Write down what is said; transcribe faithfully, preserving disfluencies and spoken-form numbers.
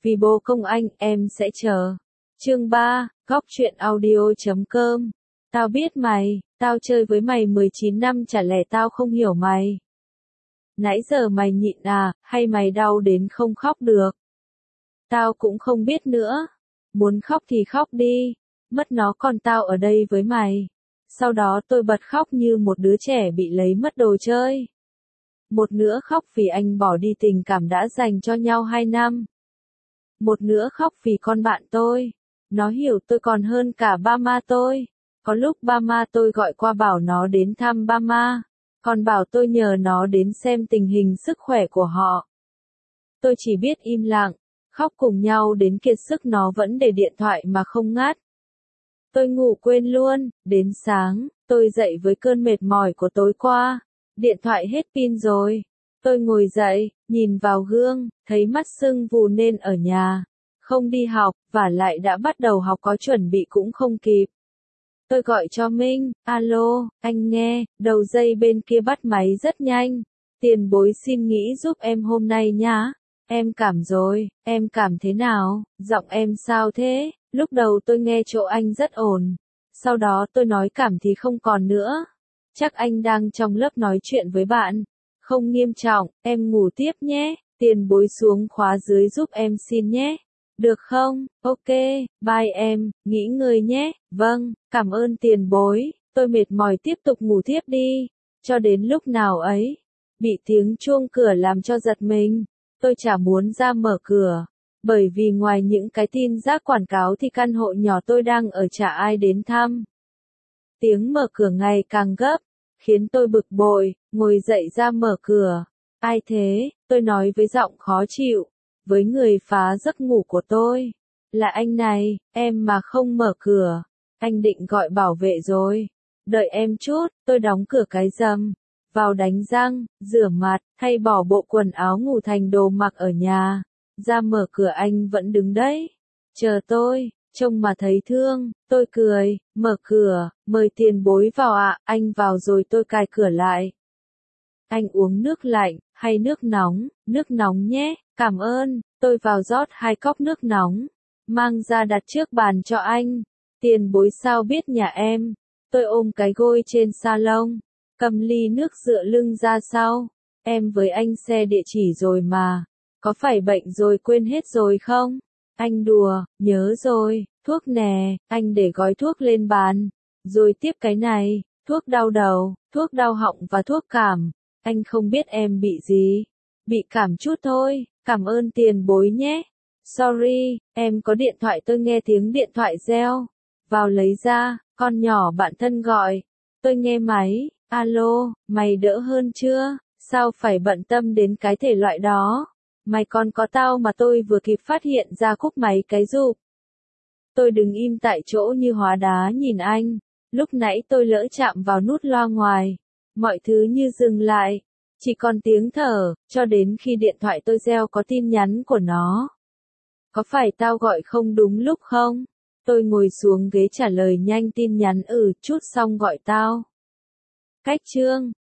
Vì bố công anh, em sẽ chờ. Chương ba, góc truyện audio chấm com. Tao biết mày, tao chơi với mày mười chín năm chả lẽ tao không hiểu mày. Nãy giờ mày nhịn à, hay mày đau đến không khóc được? Tao cũng không biết nữa. Muốn khóc thì khóc đi. Mất nó còn tao ở đây với mày. Sau đó tôi bật khóc như một đứa trẻ bị lấy mất đồ chơi. Một nữa khóc vì anh bỏ đi tình cảm đã dành cho nhau hai năm. Một nữa khóc vì con bạn tôi. Nó hiểu tôi còn hơn cả ba ma tôi. Có lúc ba ma tôi gọi qua bảo nó đến thăm ba ma. Còn bảo tôi nhờ nó đến xem tình hình sức khỏe của họ. Tôi chỉ biết im lặng, khóc cùng nhau đến kiệt sức nó vẫn để điện thoại mà không ngắt. Tôi ngủ quên luôn, đến sáng, tôi dậy với cơn mệt mỏi của tối qua. Điện thoại hết pin rồi. Tôi ngồi dậy, nhìn vào gương, thấy mắt sưng vù nên ở nhà. Không đi học, vả lại đã bắt đầu học có chuẩn bị cũng không kịp. Tôi gọi cho Minh, alo, anh nghe, đầu dây bên kia bắt máy rất nhanh. Tiền bối xin nghĩ giúp em hôm nay nhá. Em cảm rồi, em cảm thế nào, giọng em sao thế? Lúc đầu tôi nghe chỗ anh rất ổn. Sau đó tôi nói cảm thì không còn nữa. Chắc anh đang trong lớp nói chuyện với bạn. Không nghiêm trọng, em ngủ tiếp nhé. Tiền bối xuống khóa dưới giúp em xin nhé. Được không? Ok, bye em, nghỉ ngơi nhé. Vâng, cảm ơn tiền bối. Tôi mệt mỏi tiếp tục ngủ tiếp đi. Cho đến lúc nào ấy, bị tiếng chuông cửa làm cho giật mình. Tôi chả muốn ra mở cửa. Bởi vì ngoài những cái tin rác quảng cáo thì căn hộ nhỏ tôi đang ở chả ai đến thăm. Tiếng mở cửa ngày càng gấp, khiến tôi bực bội, ngồi dậy ra mở cửa. Ai thế? Tôi nói với giọng khó chịu, với người phá giấc ngủ của tôi. Là anh này, em mà không mở cửa. Anh định gọi bảo vệ rồi. Đợi em chút, tôi đóng cửa cái rầm. Vào đánh răng, rửa mặt, hay bỏ bộ quần áo ngủ thành đồ mặc ở nhà. Ra mở cửa anh vẫn đứng đấy. Chờ tôi, trông mà thấy thương, tôi cười, mở cửa, mời tiền bối vào ạ, anh vào rồi tôi cài cửa lại. Anh uống nước lạnh, hay nước nóng, nước nóng nhé, cảm ơn, tôi vào rót hai cốc nước nóng, mang ra đặt trước bàn cho anh. Tiền bối sao biết nhà em? Tôi ôm cái gối trên salon, cầm ly nước dựa lưng ra sau. Em với anh xe địa chỉ rồi mà. Có phải bệnh rồi quên hết rồi không? Anh đùa, nhớ rồi, thuốc nè, anh để gói thuốc lên bàn. Rồi tiếp cái này, thuốc đau đầu, thuốc đau họng và thuốc cảm. Anh không biết em bị gì. Bị cảm chút thôi, cảm ơn tiền bối nhé. Sorry, em có điện thoại tôi nghe tiếng điện thoại reo. Vào lấy ra, con nhỏ bạn thân gọi. Tôi nghe máy, alo, mày đỡ hơn chưa? Sao phải bận tâm đến cái thể loại đó? Mày còn có tao mà tôi vừa kịp phát hiện ra cúp máy cái rụp. Tôi đứng im tại chỗ như hóa đá nhìn anh. Lúc nãy tôi lỡ chạm vào nút loa ngoài. Mọi thứ như dừng lại. Chỉ còn tiếng thở, cho đến khi điện thoại tôi reo có tin nhắn của nó. Có phải tao gọi không đúng lúc không? Tôi ngồi xuống ghế trả lời nhanh tin nhắn ừ chút xong gọi tao. Cách chương.